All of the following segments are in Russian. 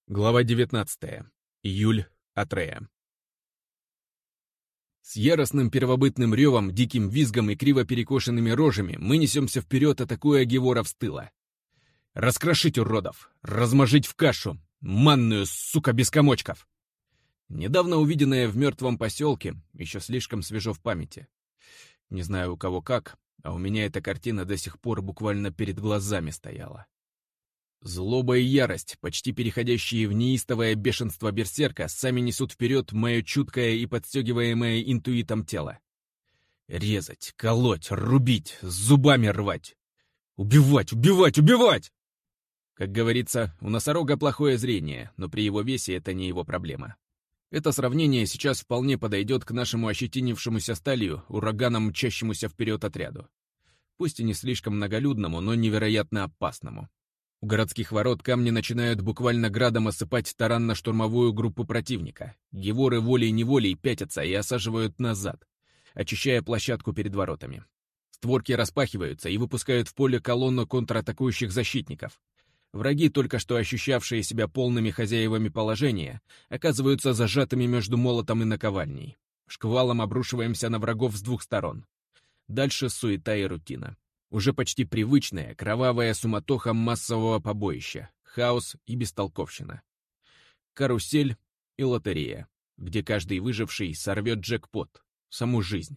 Глава 19. Июль. Атрея. С яростным первобытным ревом, диким визгом и криво перекошенными рожами мы несемся вперед, атакуя геворов с тыла. Раскрошить уродов, размажить в кашу, манную, сука, без комочков. Недавно увиденное в мертвом поселке еще слишком свежо в памяти. Не знаю, у кого как, а у меня эта картина до сих пор буквально перед глазами стояла. Злоба и ярость, почти переходящие в неистовое бешенство берсерка, сами несут вперед мое чуткое и подстегиваемое интуитом тело. Резать, колоть, рубить, зубами рвать. Убивать, убивать, убивать! Как говорится, у носорога плохое зрение, но при его весе это не его проблема. Это сравнение сейчас вполне подойдет к нашему ощетинившемуся сталью, ураганом мчащемуся вперед отряду. Пусть и не слишком многолюдному, но невероятно опасному. У городских ворот камни начинают буквально градом осыпать таранно-штурмовую группу противника. Геворы волей-неволей пятятся и осаживают назад, очищая площадку перед воротами. Створки распахиваются и выпускают в поле колонну контратакующих защитников. Враги, только что ощущавшие себя полными хозяевами положения, оказываются зажатыми между молотом и наковальней. Шквалом обрушиваемся на врагов с двух сторон. Дальше суета и рутина. Уже почти привычная, кровавая суматоха массового побоища, хаос и бестолковщина. Карусель и лотерея, где каждый выживший сорвет джекпот, саму жизнь.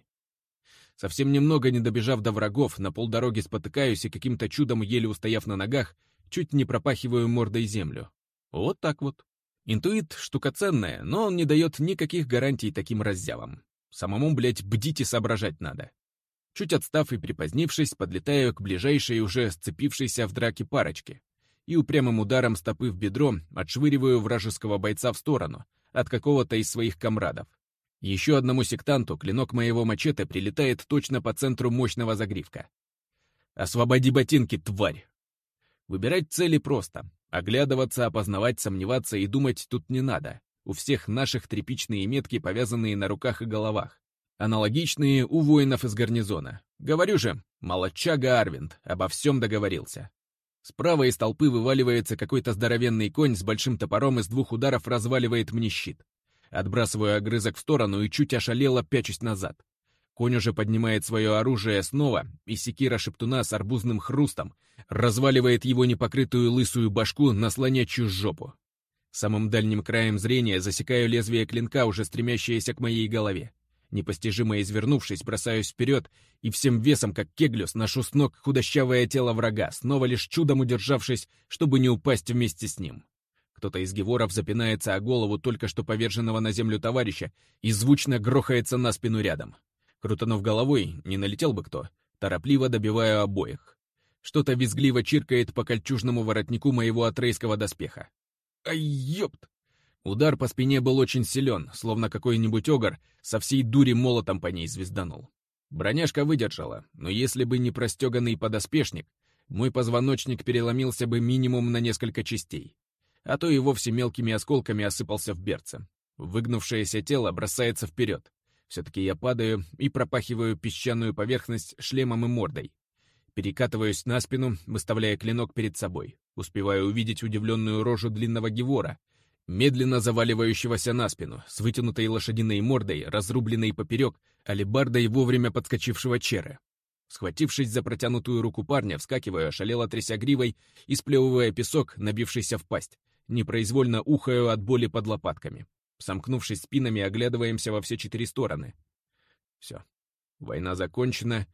Совсем немного не добежав до врагов, на полдороги спотыкаюсь и каким-то чудом, еле устояв на ногах, чуть не пропахиваю мордой землю. Вот так вот. Интуит — штука ценная, но он не дает никаких гарантий таким раззявам. Самому, блядь, бдить и соображать надо. Чуть отстав и припозднившись, подлетаю к ближайшей уже сцепившейся в драке парочке и упрямым ударом стопы в бедро отшвыриваю вражеского бойца в сторону от какого-то из своих комрадов. Еще одному сектанту клинок моего мачете прилетает точно по центру мощного загривка. «Освободи ботинки, тварь!» Выбирать цели просто. Оглядываться, опознавать, сомневаться и думать тут не надо. У всех наших тряпичные метки, повязанные на руках и головах. Аналогичные у воинов из гарнизона. Говорю же, молодчага Арвинд, обо всем договорился. Справа из толпы вываливается какой-то здоровенный конь с большим топором и с двух ударов разваливает мне щит. Отбрасываю огрызок в сторону и чуть ошалело пячусь назад. Конь уже поднимает свое оружие снова, и секира шептуна с арбузным хрустом разваливает его непокрытую лысую башку на слонячью жопу. Самым дальним краем зрения засекаю лезвие клинка, уже стремящееся к моей голове. Непостижимо извернувшись, бросаюсь вперед и всем весом, как кеглю, сношу с ног худощавое тело врага, снова лишь чудом удержавшись, чтобы не упасть вместе с ним. Кто-то из геворов запинается о голову только что поверженного на землю товарища и звучно грохается на спину рядом. Крутанув головой, не налетел бы кто, торопливо добиваю обоих. Что-то визгливо чиркает по кольчужному воротнику моего атрейского доспеха. Ай, ёпт! Удар по спине был очень силен, словно какой-нибудь огр со всей дури молотом по ней звезданул. Броняшка выдержала, но если бы не простеганный подоспешник, мой позвоночник переломился бы минимум на несколько частей, а то и вовсе мелкими осколками осыпался в берце. Выгнувшееся тело бросается вперед. Все-таки я падаю и пропахиваю песчаную поверхность шлемом и мордой. Перекатываюсь на спину, выставляя клинок перед собой. Успеваю увидеть удивленную рожу длинного гевора, медленно заваливающегося на спину, с вытянутой лошадиной мордой, разрубленной поперек, алебардой вовремя подскочившего черы. Схватившись за протянутую руку парня, вскакиваю, ошалело тряся гривой и сплевывая песок, набившийся в пасть. Непроизвольно ухаю от боли под лопатками. Сомкнувшись спинами, оглядываемся во все четыре стороны. Все. Война закончена.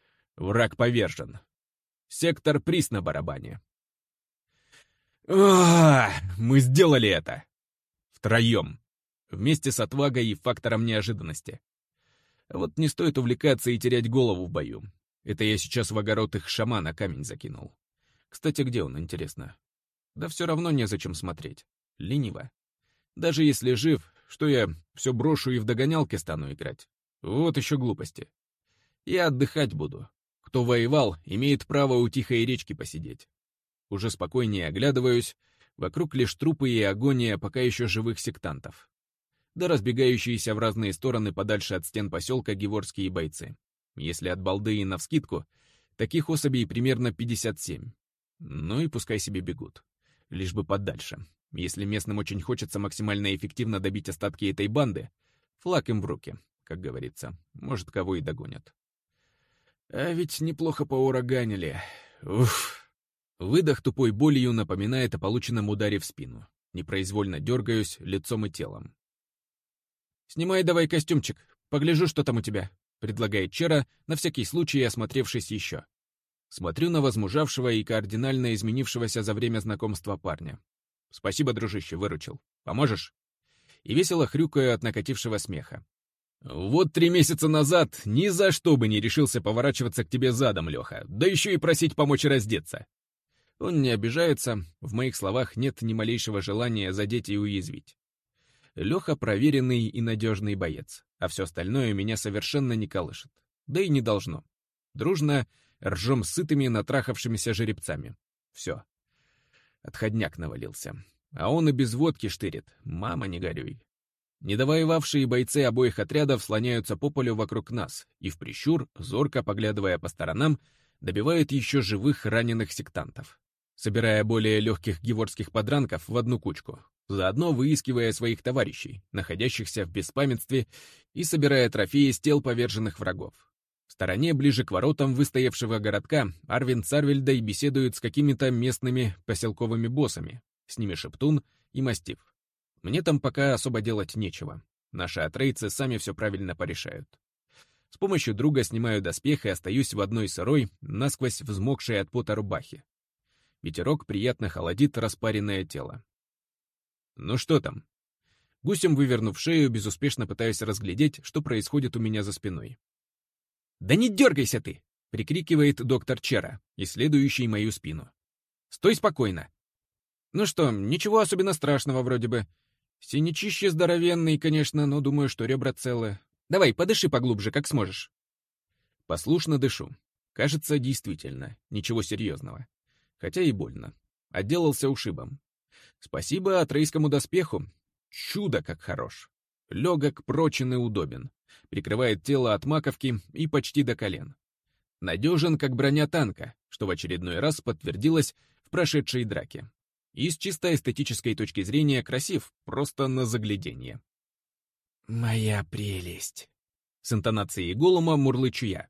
Враг повержен. Сектор приз на барабане. Мы сделали это! Втроем. Вместе с отвагой и фактором неожиданности. Вот не стоит увлекаться и терять голову в бою. Это я сейчас в огород их шамана камень закинул. Кстати, где он, интересно? Да все равно незачем смотреть. Лениво. Даже если жив, что я все брошу и в догонялки стану играть? Вот еще глупости. Я отдыхать буду. Кто воевал, имеет право у тихой речки посидеть. Уже спокойнее оглядываюсь, вокруг лишь трупы и агония пока еще живых сектантов. Да разбегающиеся в разные стороны подальше от стен поселка геворские бойцы. Если от балды и навскидку, таких особей примерно 57. Ну и пускай себе бегут. Лишь бы подальше. Если местным очень хочется максимально эффективно добить остатки этой банды, флаг им в руки, как говорится. Может, кого и догонят. А ведь неплохо поураганили. Уф. Выдох тупой болью напоминает о полученном ударе в спину. Непроизвольно дергаюсь лицом и телом. «Снимай давай костюмчик, погляжу, что там у тебя», — предлагает Чера, на всякий случай осмотревшись еще. Смотрю на возмужавшего и кардинально изменившегося за время знакомства парня. «Спасибо, дружище, выручил. Поможешь?» И весело хрюкаю от накатившего смеха. «Вот 3 месяца назад ни за что бы не решился поворачиваться к тебе задом, Леха, да еще и просить помочь раздеться». Он не обижается, в моих словах нет ни малейшего желания задеть и уязвить. Леха проверенный и надежный боец, а все остальное меня совершенно не колышет. Да и не должно. Дружно ржем сытыми натрахавшимися жеребцами. Все. Отходняк навалился. А он и без водки штырит. Мама, не горюй. Недовоевавшие бойцы обоих отрядов слоняются по полю вокруг нас и в прищур, зорко поглядывая по сторонам, добивают еще живых раненых сектантов, собирая более легких геворских подранков в одну кучку, заодно выискивая своих товарищей, находящихся в беспамятстве, и собирая трофеи с тел поверженных врагов. В стороне, ближе к воротам выстоявшего городка, Арвин с Арвельдой беседуют с какими-то местными поселковыми боссами, с ними Шептун и Мастиф. Мне там пока особо делать нечего. Наши атрейцы сами все правильно порешают. С помощью друга снимаю доспех и остаюсь в одной сырой, насквозь взмокшей от пота рубахе. Ветерок приятно холодит распаренное тело. Ну что там? Гусем вывернув шею, безуспешно пытаюсь разглядеть, что происходит у меня за спиной. «Да не дергайся ты!» — прикрикивает доктор Чера, исследующий мою спину. «Стой спокойно!» «Ну что, ничего особенно страшного вроде бы. Синячище здоровенный, конечно, но думаю, что ребра целы. Давай, подыши поглубже, как сможешь». Послушно дышу. Кажется, действительно, ничего серьезного. Хотя и больно. Отделался ушибом. Спасибо атрейскому доспеху. Чудо как хорош. Легок, прочен и удобен. Прикрывает тело от маковки и почти до колен. Надежен, как броня танка, что в очередной раз подтвердилось в прошедшей драке. И с чисто эстетической точки зрения красив, просто на загляденье. «Моя прелесть!» С интонацией голума мурлычу я.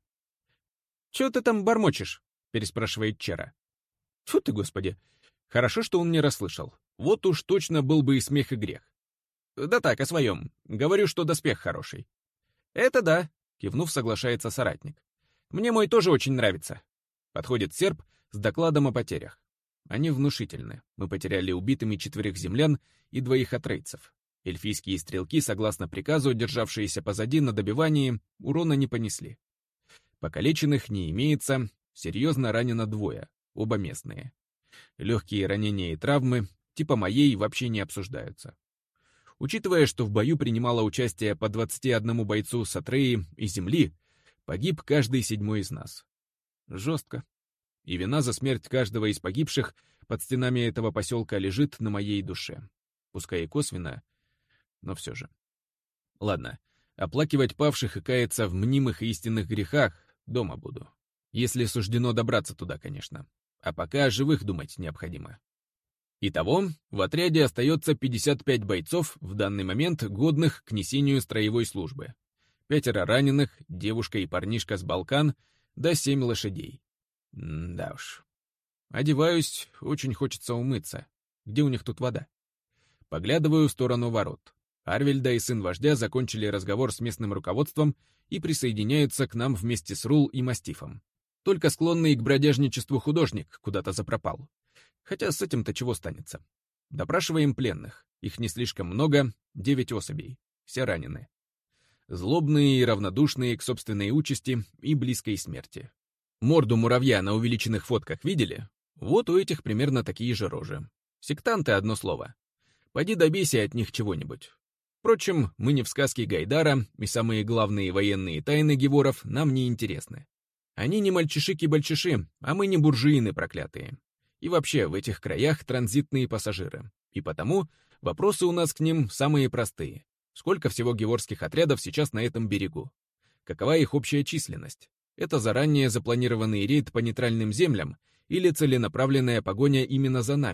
«Чё ты там бормочешь?» — переспрашивает Чера. Тьфу ты, господи! Хорошо, что он не расслышал. Вот уж точно был бы и смех, и грех. «Да так, о своем. Говорю, что доспех хороший». «Это да», — кивнув, соглашается соратник. «Мне мой тоже очень нравится». Подходит серб с докладом о потерях. Они внушительны. Мы потеряли убитыми 4 землян и 2 атрейцев. Эльфийские стрелки, согласно приказу, державшиеся позади на добивании, урона не понесли. Покалеченных не имеется, серьезно ранено 2, оба местные. Легкие ранения и травмы, типа моей, вообще не обсуждаются. Учитывая, что в бою принимало участие по 21 бойцу с Атреи и Земли, погиб каждый 7-й из нас. Жестко. И вина за смерть каждого из погибших под стенами этого поселка лежит на моей душе. Пускай и косвенно, но все же. Ладно, оплакивать павших и каяться в мнимых и истинных грехах дома буду. Если суждено добраться туда, конечно. А пока о живых думать необходимо. Итого, в отряде остается 55 бойцов, в данный момент годных к несению строевой службы. 5 раненых, девушка и парнишка с Балкан, да 7 лошадей. Да уж. Одеваюсь, очень хочется умыться. Где у них тут вода? Поглядываю в сторону ворот. Арвельда и сын вождя закончили разговор с местным руководством и присоединяются к нам вместе с Рул и Мастифом. Только склонный к бродяжничеству художник куда-то запропал. Хотя с этим-то чего станется? Допрашиваем пленных. Их не слишком много, 9 особей. Все ранены. Злобные и равнодушные к собственной участи и близкой смерти. Морду муравья на увеличенных фотках видели? Вот у этих примерно такие же рожи. Сектанты, одно слово. Пойди добейся от них чего-нибудь. Впрочем, мы не в сказке Гайдара, и самые главные военные тайны геворов нам не интересны. Они не мальчиши-бальчиши, а мы не буржуины проклятые. И вообще, в этих краях транзитные пассажиры. И потому вопросы у нас к ним самые простые. Сколько всего геворских отрядов сейчас на этом берегу? Какова их общая численность? Это заранее запланированный рейд по нейтральным землям или целенаправленная погоня именно за нами?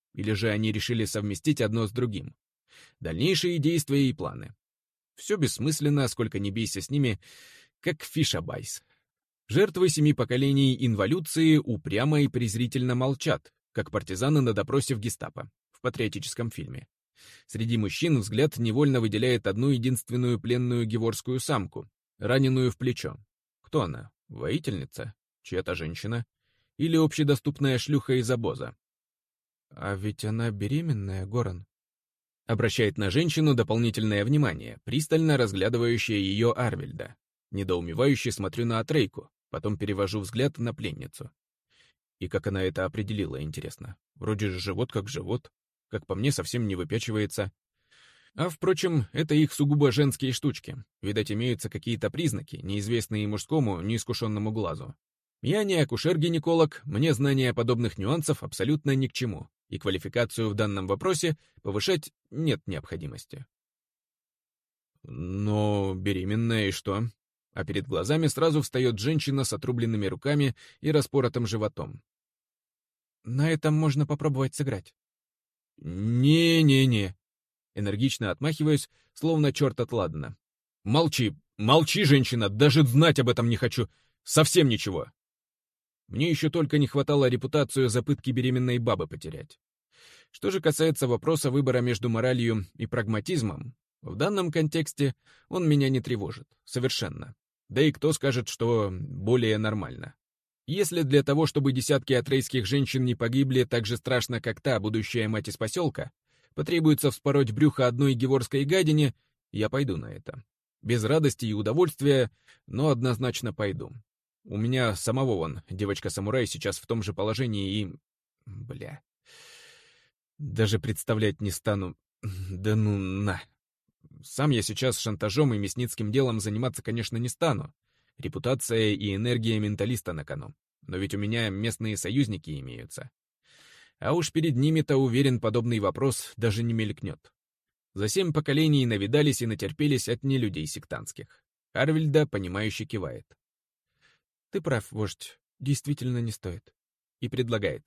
Или же они решили совместить одно с другим? Дальнейшие действия и планы. Все бессмысленно, сколько ни бейся с ними, как фишабайс. Жертвы 7 поколений инволюции упрямо и презрительно молчат, как партизаны на допросе в гестапо, в патриотическом фильме. Среди мужчин взгляд невольно выделяет одну единственную пленную геворскую самку, раненую в плечо. Кто она? Воительница? Чья-то женщина? Или общедоступная шлюха из обоза? «А ведь она беременная, Горан», — обращает на женщину дополнительное внимание, пристально разглядывающее ее Арвельда. Недоумевающе смотрю на Атрейку, потом перевожу взгляд на пленницу. И как она это определила, интересно. Вроде же живот как живот, как по мне, совсем не выпячивается. А, впрочем, это их сугубо женские штучки. Видать, имеются какие-то признаки, неизвестные мужскому, неискушенному глазу. Я не акушер-гинеколог, мне знание подобных нюансов абсолютно ни к чему, и квалификацию в данном вопросе повышать нет необходимости. Но беременная и что? А перед глазами сразу встает женщина с отрубленными руками и распоротым животом. На этом можно попробовать сыграть. «Не-не-не», — энергично отмахиваюсь, словно черт от ладана. «Молчи, молчи, женщина, даже знать об этом не хочу, совсем ничего». Мне еще только не хватало репутацию за пытки беременной бабы потерять. Что же касается вопроса выбора между моралью и прагматизмом, в данном контексте он меня не тревожит, совершенно. Да и кто скажет, что более нормально. Если для того, чтобы десятки атрейских женщин не погибли так же страшно, как та, будущая мать из поселка, потребуется вспороть брюхо одной геворской гадине, я пойду на это. Без радости и удовольствия, но однозначно пойду. У меня самого вон, девочка-самурай сейчас в том же положении и... Бля. Даже представлять не стану. Да ну на. Сам я сейчас шантажом и мясницким делом заниматься, конечно, не стану. Репутация и энергия менталиста на кону. Но ведь у меня местные союзники имеются. А уж перед ними-то, уверен, подобный вопрос даже не мелькнет. За 7 поколений навидались и натерпелись от нелюдей сектантских. Арвельда, понимающе кивает. «Ты прав, вождь, действительно не стоит». И предлагает.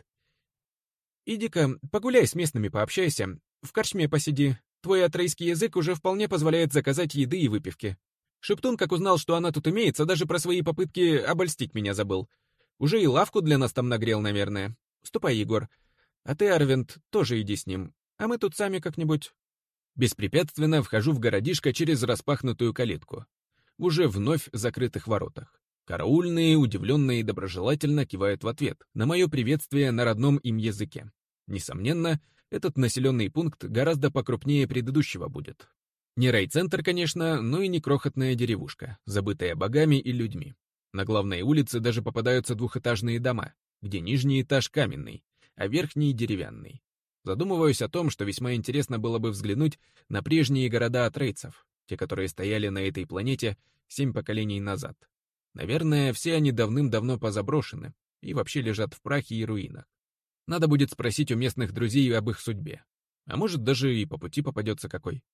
«Иди-ка, погуляй с местными, пообщайся, в корчме посиди. Твой атрейский язык уже вполне позволяет заказать еды и выпивки. Шептун, как узнал, что она тут имеется, даже про свои попытки обольстить меня забыл. Уже и лавку для нас там нагрел, наверное. Ступай, Егор. А ты, Арвент, тоже иди с ним, а мы тут сами как-нибудь...» Беспрепятственно вхожу в городишко через распахнутую калитку. В уже вновь закрытых воротах. Караульные, удивленные и доброжелательно кивают в ответ на мое приветствие на родном им языке. Несомненно, этот населенный пункт гораздо покрупнее предыдущего будет. Не райцентр, конечно, но и не крохотная деревушка, забытая богами и людьми. На главной улице даже попадаются двухэтажные дома, где нижний этаж каменный, а верхний деревянный. Задумываюсь о том, что весьма интересно было бы взглянуть на прежние города атрейцев, те, которые стояли на этой планете 7 поколений назад. Наверное, все они давным-давно позаброшены и вообще лежат в прахе и руинах. Надо будет спросить у местных друзей об их судьбе. А может, даже и по пути попадется какой.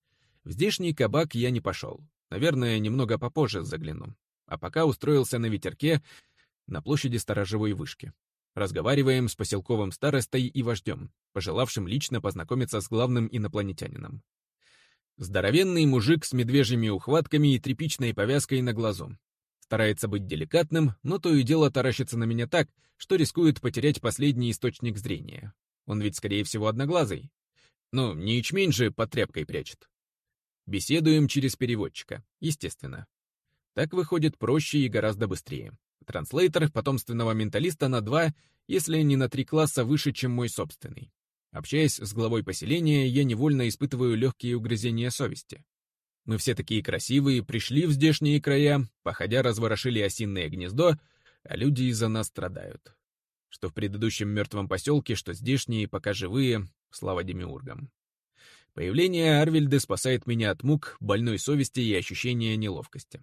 В здешний кабак я не пошел. Наверное, немного попозже загляну. А пока устроился на ветерке на площади сторожевой вышки. Разговариваем с поселковым старостой и вождем, пожелавшим лично познакомиться с главным инопланетянином. Здоровенный мужик с медвежьими ухватками и тряпичной повязкой на глазу. Старается быть деликатным, но то и дело таращится на меня так, что рискует потерять последний источник зрения. Он ведь, скорее всего, одноглазый. Ну, не ячмень же под тряпкой прячет. Беседуем через переводчика, естественно. Так выходит проще и гораздо быстрее. Транслейтер потомственного менталиста на 2, если не на 3 класса выше, чем мой собственный. Общаясь с главой поселения, я невольно испытываю легкие угрызения совести. Мы все такие красивые, пришли в здешние края, походя разворошили осиное гнездо, а люди из-за нас страдают. Что в предыдущем мертвом поселке, что здешние, пока живые, слава демиургам. Появление Арвельды спасает меня от мук, больной совести и ощущения неловкости.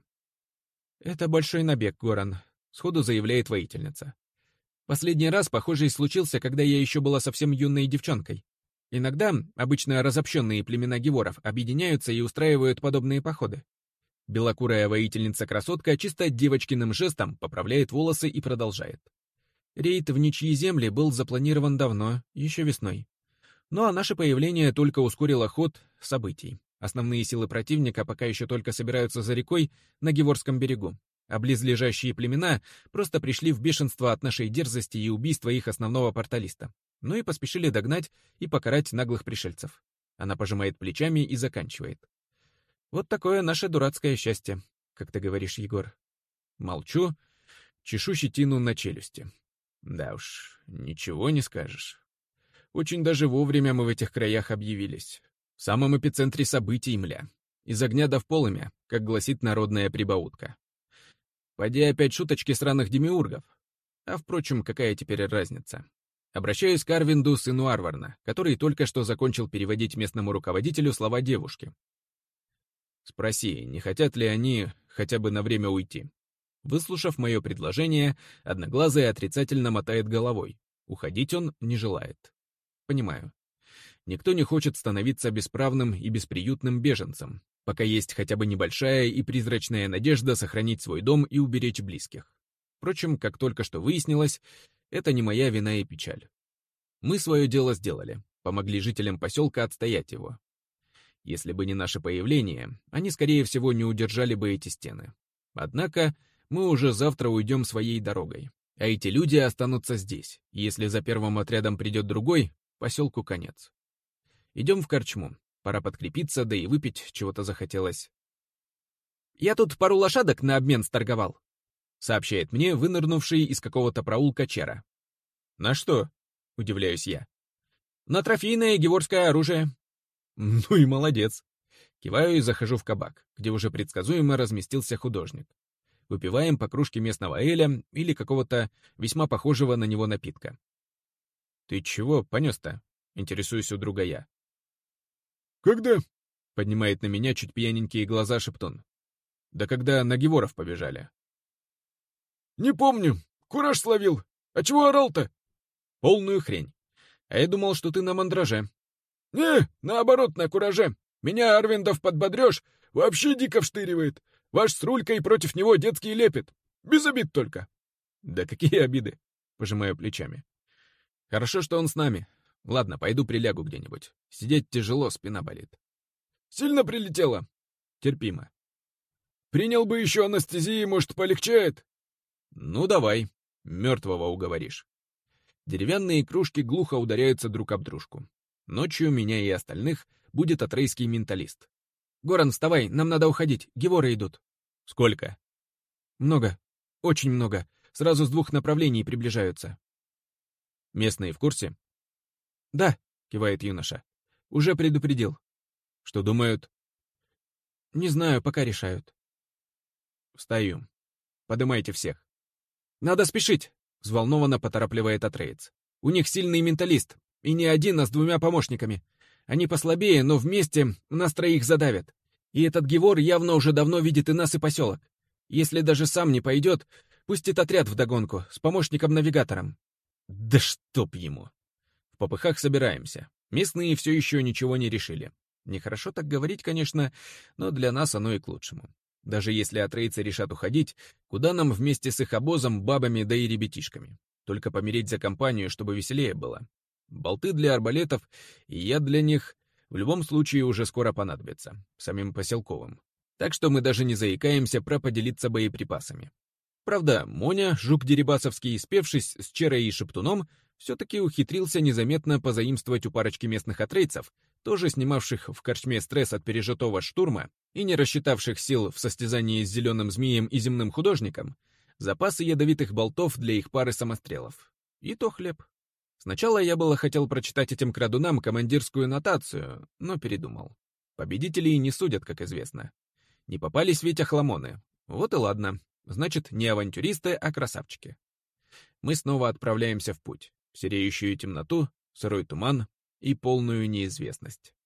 «Это большой набег, Горан», — сходу заявляет воительница. «Последний раз похожий случился, когда я еще была совсем юной девчонкой. Иногда обычно разобщенные племена геворов объединяются и устраивают подобные походы. Белокурая воительница-красотка чисто девочкиным жестом поправляет волосы и продолжает. Рейд в ничьи земли был запланирован давно, еще весной. Ну а наше появление только ускорило ход событий. Основные силы противника пока еще только собираются за рекой на Геворском берегу, а близлежащие племена просто пришли в бешенство от нашей дерзости и убийства их основного порталиста. Ну и поспешили догнать и покарать наглых пришельцев. Она пожимает плечами и заканчивает. Вот такое наше дурацкое счастье, как ты говоришь, Егор. Молчу, чешу щетину на челюсти. Да уж, ничего не скажешь. Очень даже вовремя мы в этих краях объявились. В самом эпицентре событий, мля. Из огня до в полымя, как гласит народная прибаутка. Поди опять шуточки сраных демиургов. А впрочем, какая теперь разница? Обращаюсь к Арвинду, сыну Арварна, который только что закончил переводить местному руководителю слова девушки. Спроси, не хотят ли они хотя бы на время уйти. Выслушав мое предложение, Одноглазый отрицательно мотает головой. Уходить он не желает. Понимаю. Никто не хочет становиться бесправным и бесприютным беженцем, пока есть хотя бы небольшая и призрачная надежда сохранить свой дом и уберечь близких. Впрочем, как только что выяснилось, это не моя вина и печаль. Мы свое дело сделали, помогли жителям поселка отстоять его. Если бы не наше появление, они, скорее всего, не удержали бы эти стены. Однако мы уже завтра уйдем своей дорогой, а эти люди останутся здесь. Если за первым отрядом придет другой, поселку конец. Идем в корчму. Пора подкрепиться, да и выпить чего-то захотелось. «Я тут пару лошадок на обмен сторговал», — сообщает мне вынырнувший из какого-то проулка Чера. «На что?» — удивляюсь я. «На трофейное геворское оружие». «Ну и молодец». Киваю и захожу в кабак, где уже предсказуемо разместился художник. Выпиваем по кружке местного эля или какого-то весьма похожего на него напитка. «Ты чего понес-то?» — интересуюсь у друга я. «Когда?» — поднимает на меня чуть пьяненькие глаза Шептун. «Да когда на Геворов побежали». «Не помню. Кураж словил. А чего орал-то?» «Полную хрень. А я думал, что ты на мандраже». «Не, наоборот, на кураже. Меня, Арвиндов, подбодрешь, вообще дико вштыривает. Ваш с рулькой против него детский лепет. Без обид только». «Да какие обиды?» — пожимаю плечами. «Хорошо, что он с нами. Ладно, пойду прилягу где-нибудь. Сидеть тяжело, спина болит». «Сильно прилетело?» «Терпимо». «Принял бы еще анестезии, может, полегчает?» «Ну, давай. Мертвого уговоришь». Деревянные кружки глухо ударяются друг об дружку. Ночью меня и остальных будет атрейский менталист. «Горан, вставай, нам надо уходить, геворы идут». «Сколько?» «Много. Очень много. Сразу с двух направлений приближаются». «Местные в курсе?» «Да», — кивает юноша. «Уже предупредил». «Что думают?» «Не знаю, пока решают». «Встаю. Подымайте всех». «Надо спешить», — взволнованно поторапливает Атреец. «У них сильный менталист, и не один, а с двумя помощниками. Они послабее, но вместе нас троих задавят. И этот Гевор явно уже давно видит и нас, и поселок. Если даже сам не пойдет, пустит отряд вдогонку с помощником-навигатором». «Да чтоб ему!» В попыхах собираемся. Местные все еще ничего не решили. Нехорошо так говорить, конечно, но для нас оно и к лучшему. Даже если атрейцы решат уходить, куда нам вместе с их обозом, бабами да и ребятишками? Только помереть за компанию, чтобы веселее было. Болты для арбалетов и яд для них в любом случае уже скоро понадобятся, самим поселковым. Так что мы даже не заикаемся про поделиться боеприпасами. Правда, Моня, жук дерибасовский, спевшись с Черой и Шептуном, все-таки ухитрился незаметно позаимствовать у парочки местных атрейцев, тоже снимавших в корчме стресс от пережитого штурма и не рассчитавших сил в состязании с зеленым змеем и земным художником, запасы ядовитых болтов для их пары самострелов. И то хлеб. Сначала я было хотел прочитать этим крадунам командирскую нотацию, но передумал. Победителей не судят, как известно. Не попались ведь охламоны. Вот и ладно. Значит, не авантюристы, а красавчики. Мы снова отправляемся в путь, в сереющую темноту, сырой туман и полную неизвестность.